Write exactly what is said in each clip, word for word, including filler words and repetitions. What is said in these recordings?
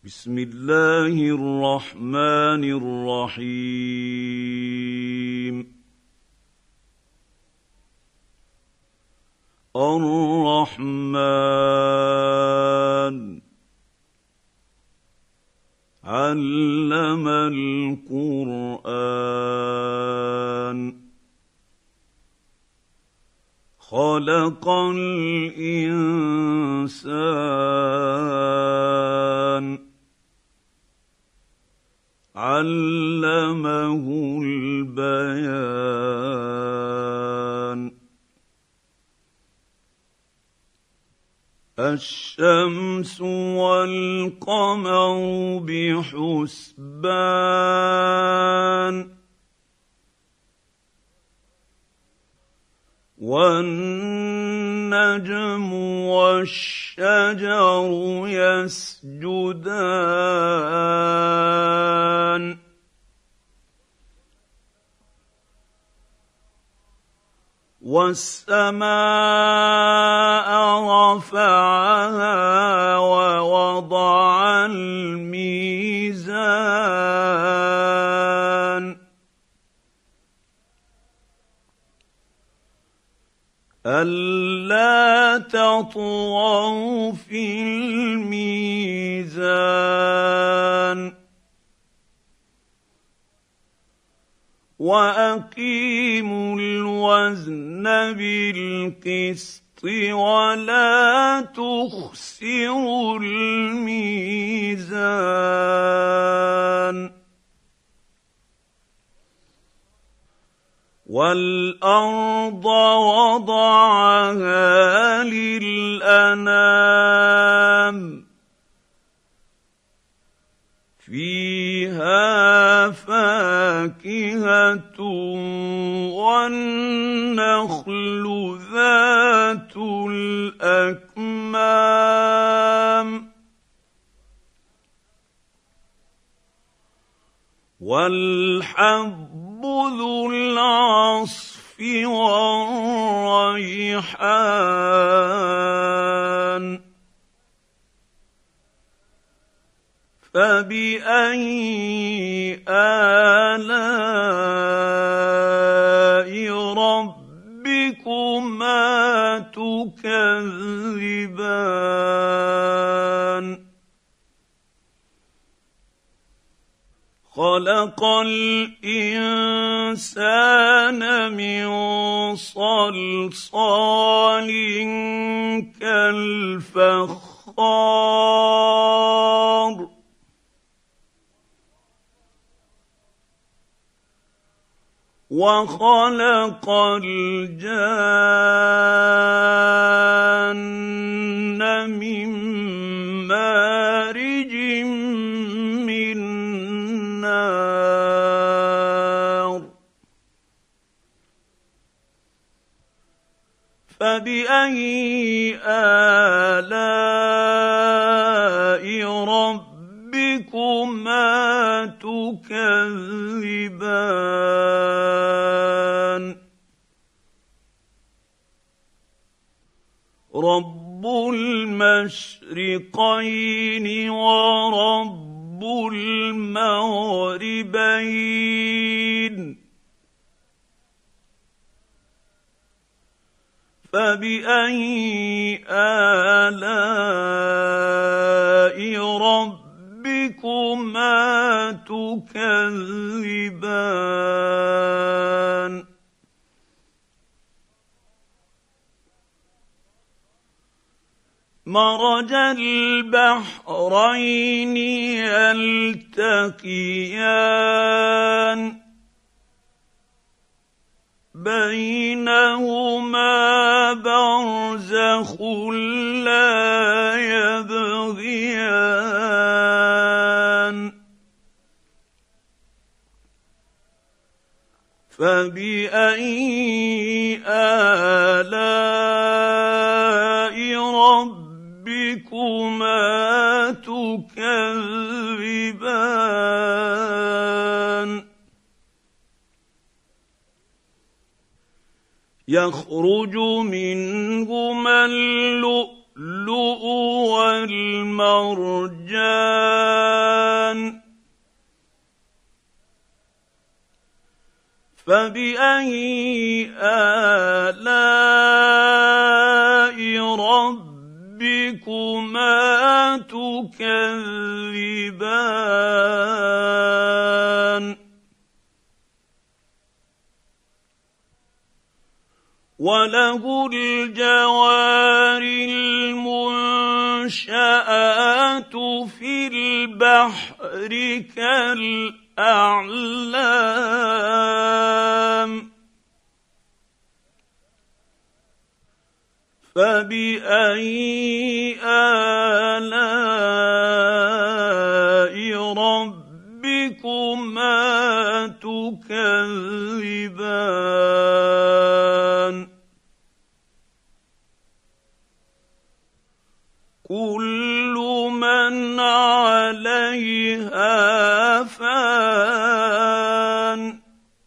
بسم الله الرحمن الرحيم الرحمن علم القرآن خلق الإنسان علمه البيان الشمس والقمر بحسبان والنجم والشجر يسجدان والسماء رفعها ووضع الميزان ألا تطغوا في الميزان وأقيموا الوزن بالقسط ولا تخسروا الميزان والأرض وضعها للأنام فيها فاكهة والنخل ذات الأكمام والحب ذو العصف والريحان فبأي آلاء ربكما تكذبان خلق الإنسان من صلصال كالفخار وخلق الجان من مارج من نار فبأي آلاء ربكما تكذبان رب المشرقين ورب المغربين فبأي آلاء ربكما تكذبان مرج البحرين يلتقيان بينهما برزخ لا يبغيان فبأي آلاء ربكما تكذبان يخرج منهما اللؤلؤ والمرجان فبأي آلاء ربكما تكذبان وله الجوار المنشآت في البحر كالأعلام فبأي آلاء ربكما تكذبان كل من عليها فان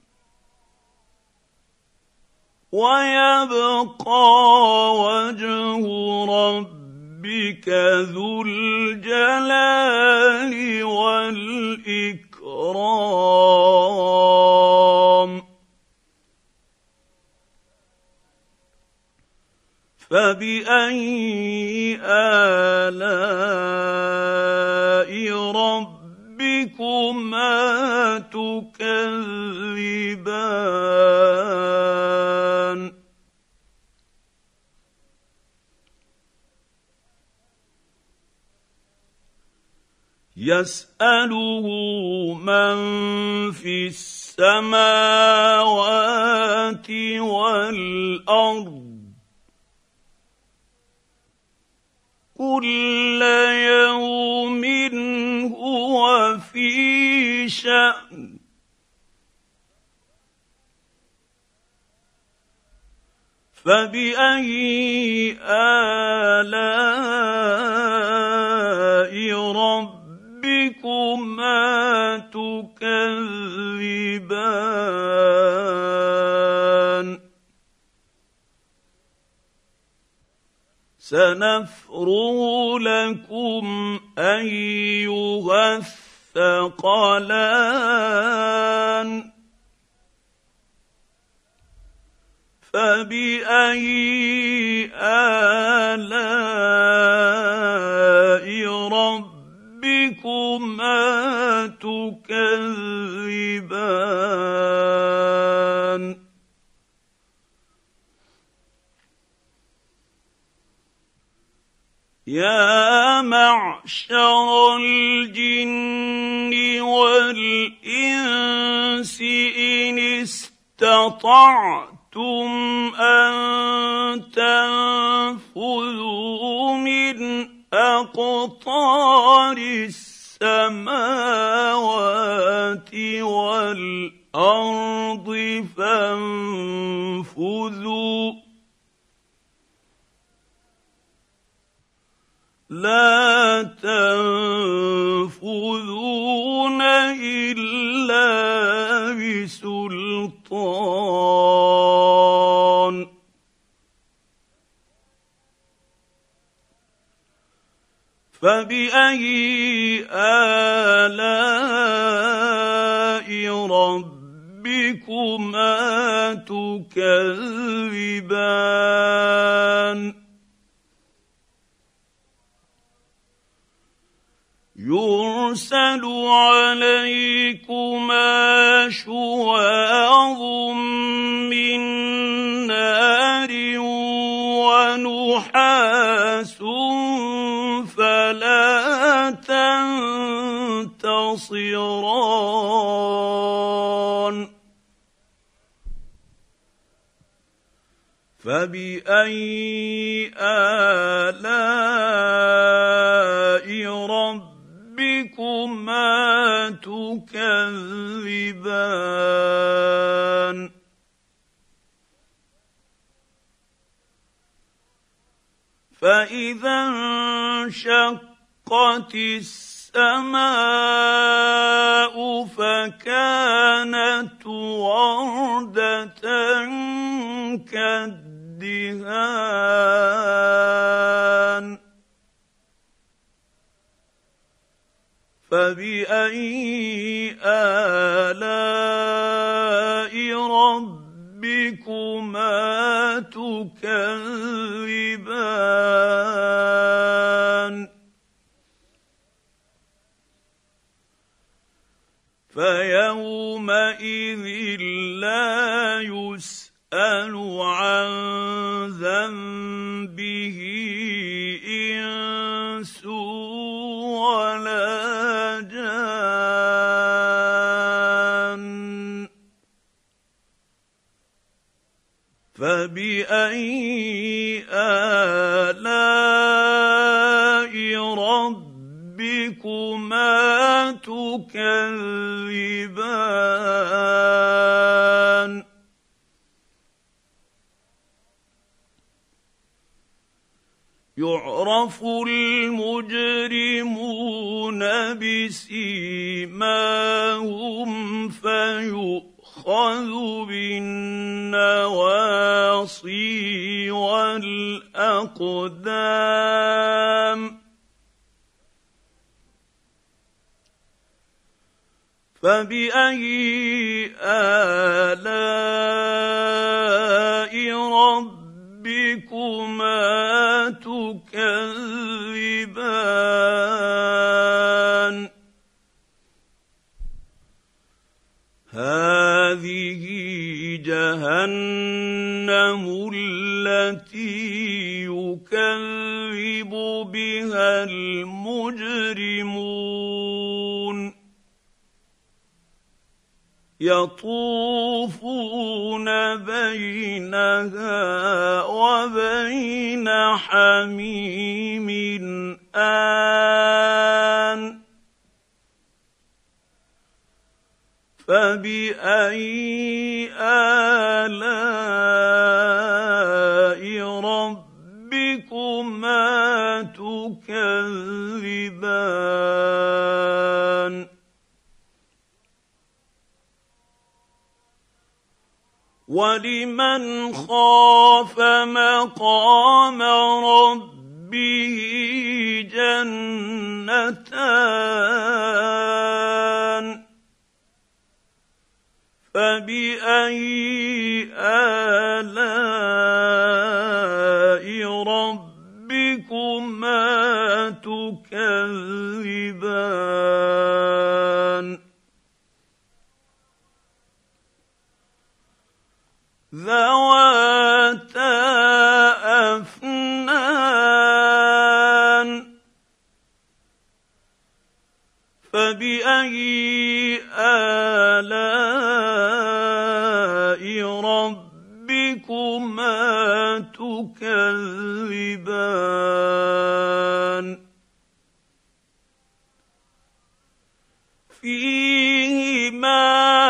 ويبقى وجه ربك ذو الجلال والإكرام فبأي آلاء ربكما تكذبان يسأله من في السماوات والأرض كل يوم هو في شأن فبأي آلاء ربكما تكذبان سنفرغ لكم أيها الثقلان فبأي آلاء ربكما تكذبان يا معشر الجن والإنس إن استطعتم أن تنفذوا من أقطار السماوات والأرض فانفذوا لا تنفذون إلا بسلطان فبأي آلاء ربكما تكذبان يرسل عليكما شواظ من نار ونحاس فلا تنتصران فبأي آلاء ربكما تكذبان فإذا انشقت السماء فكانت وردة كالدهان فبأي آلاء ربكما تكذبان فيومئذ لا يسأل عن ذنبه إنس ولا جان فبأي آلاء ربكما تكذبان يعرف المجرمون بسيماهم فيؤخذ بالنواصي والأقدام فبأي آلاء ربكما تكذبان هذه جهنم التي يكذب بها المجرمون يطوفون بينها وبين حميم آن فبأي آلاء ربكما تكذبان ولمن خاف مقام ربه جنتان فبأي آلاء ربكما تكذبان ذواتا أفنان فبأي آلاء ربكما تكذبان فيهما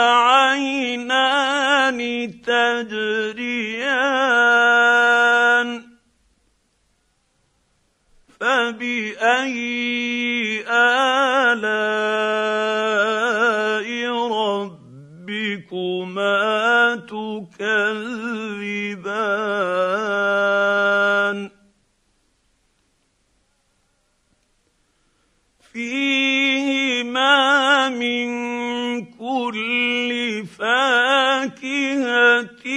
عينان تجريان فبأي آلاء ربكما تكذبان فيهما من كل فاكهة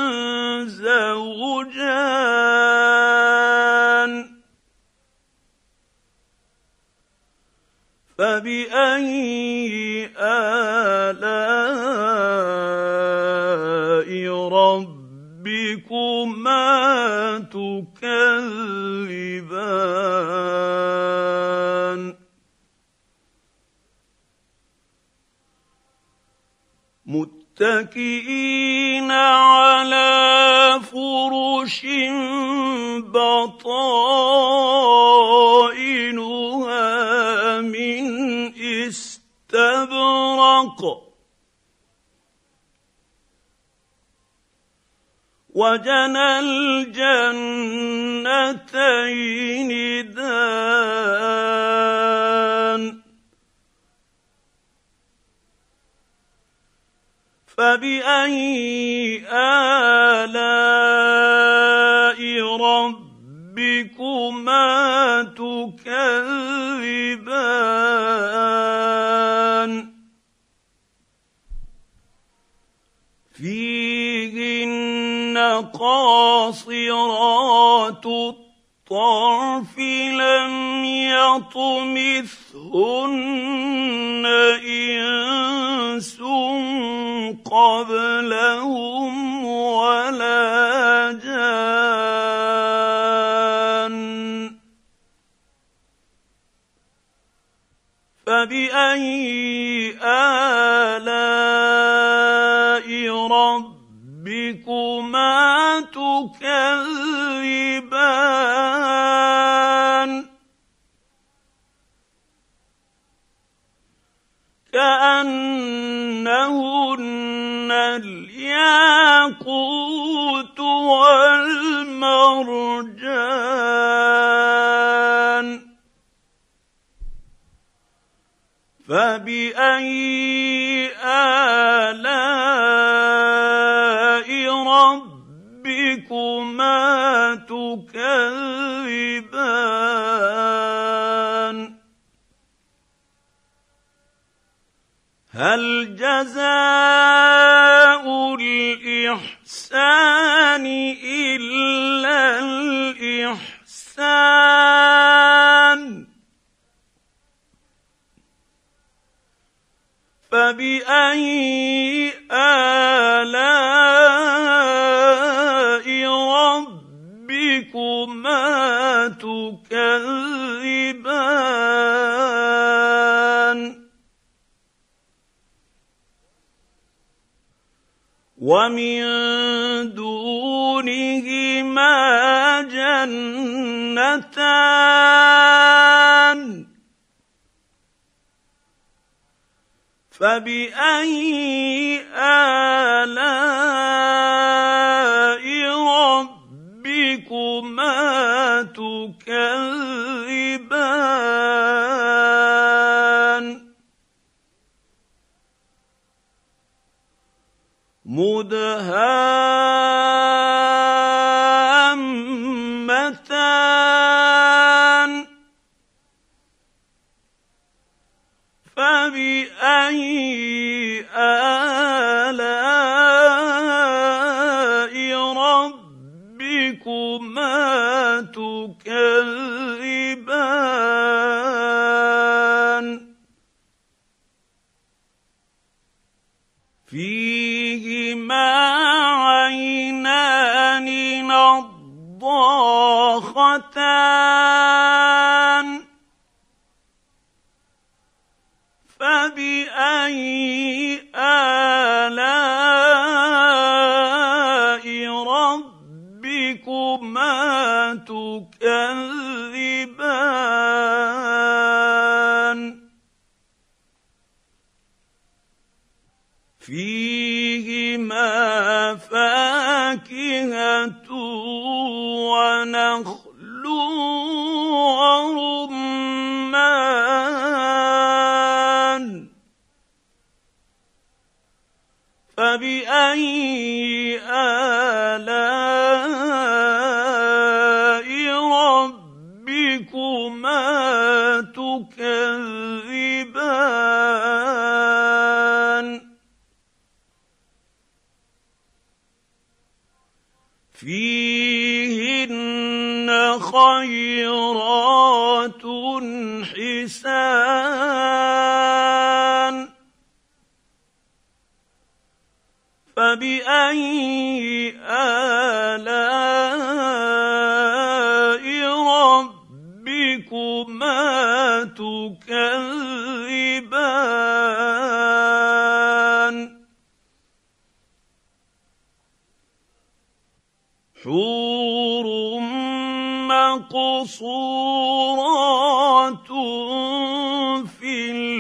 زوجان فبأي آلاء ربكما تكذبان متكئين على فرش بطائنها من استبرق وجنى الجنتين دان فبأي آلاء ربكما تكذبان في قاصرات الطرف لم يطمثهن إنس قبلهم ولا جان فبأي آلاء ربكما تكذبان كأنهن الياقوت والمرجان فبأي آلاء ربكما تكذبان هل جزاء الإحسان إلا الإحسان فبأي آلاء ربكما تكذبان ومن دونهما جنتان فبأي آلاء ربكما تكذبان مدهامتان فبأي آلاء ربكما تكذبان فيهما عينان نضاختان فبأي آلاء ربكما تكذبان فيهما فاكهة ونخل ورمان فبأي آلاء ربكما تكذبان فيهن خيرات حسان فبأي آلاء ربكما تكذبان حور مقصورات في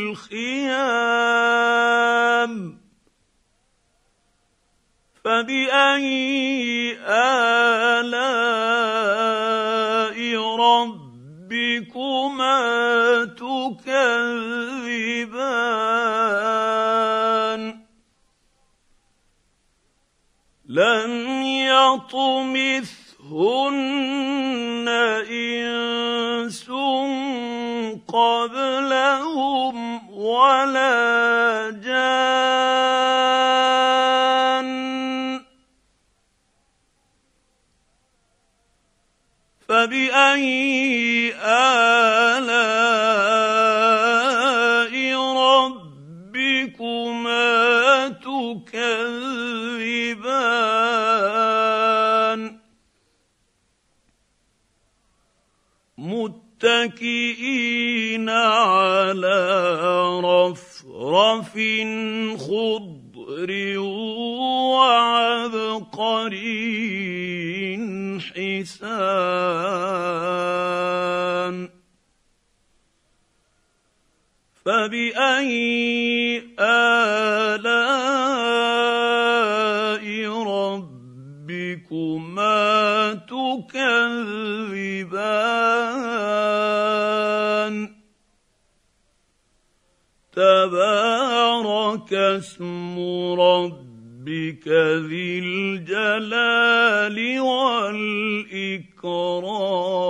الخيام فبأي آلاء ربكما تكذبان لم يطمثهن إنس قبلهم ولا جان فبأي آلاء ربكما تكذبان متكئين على رفرف خضر وعبقري حسان فبأي آلاء ربكما تكذبان تبارك اسم ربك ذي الجلال والإكرام